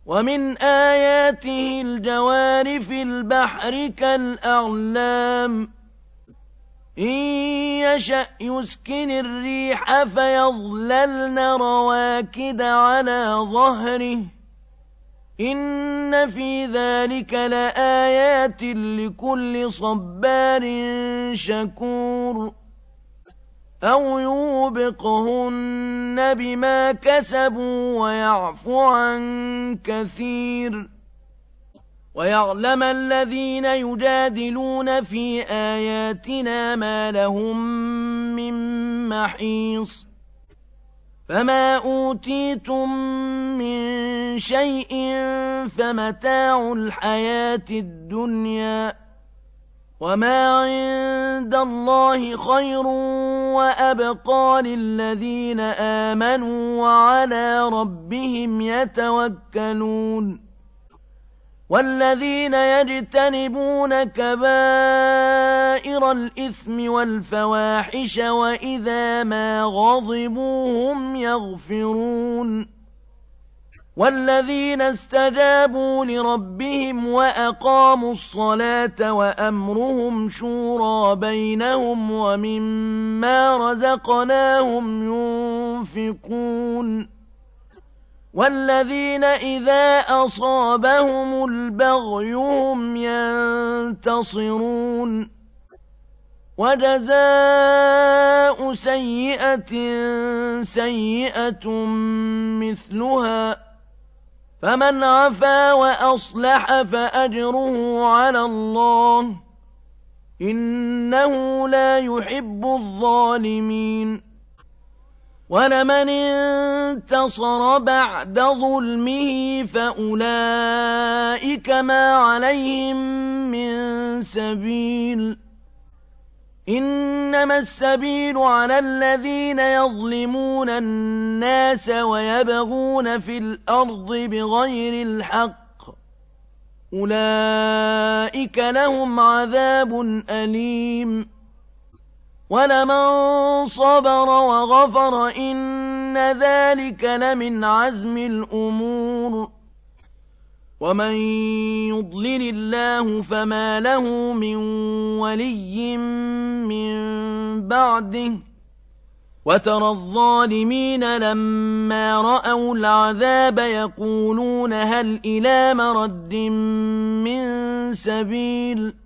ومن آياته الجوار في البحر كالأعلام إن يشأ يسكن الريح فيظللن رواكد على ظهره إن في ذلك لآيات لكل صبار شكور أو يوبقهن بما كسبوا ويعفو عن كثير ويعلم الذين يجادلون في آياتنا ما لهم من محيص فما أوتيتم من شيء فمتاع الحياة الدنيا وما عند الله خير وأبقى للذين آمنوا وعلى ربهم يتوكلون والذين يجتنبون كبائر الإثم والفواحش وإذا ما غضبوا هم يغفرون والذين استجابوا لربهم وأقاموا الصلاة وأمرهم شورى بينهم ومما رزقناهم ينفقون والذين إذا أصابهم البغي هم ينتصرون وجزاء سيئة سيئة مثلها فمن عفا وأصلح فأجره على الله إنه لا يحب الظالمين ولمن انتصر بعد ظلمه فأولئك ما عليهم من سبيل إنما السبيل على الذين يظلمون الناس ويبغون في الأرض بغير الحق أولئك لهم عذاب أليم ولمن صبر وغفر إن ذلك لمن عزم الأمور ومن يضلل الله فما له من ولي من بعده وترى الظالمين لما رأوا العذاب يقولون هل إلى مرد من سبيل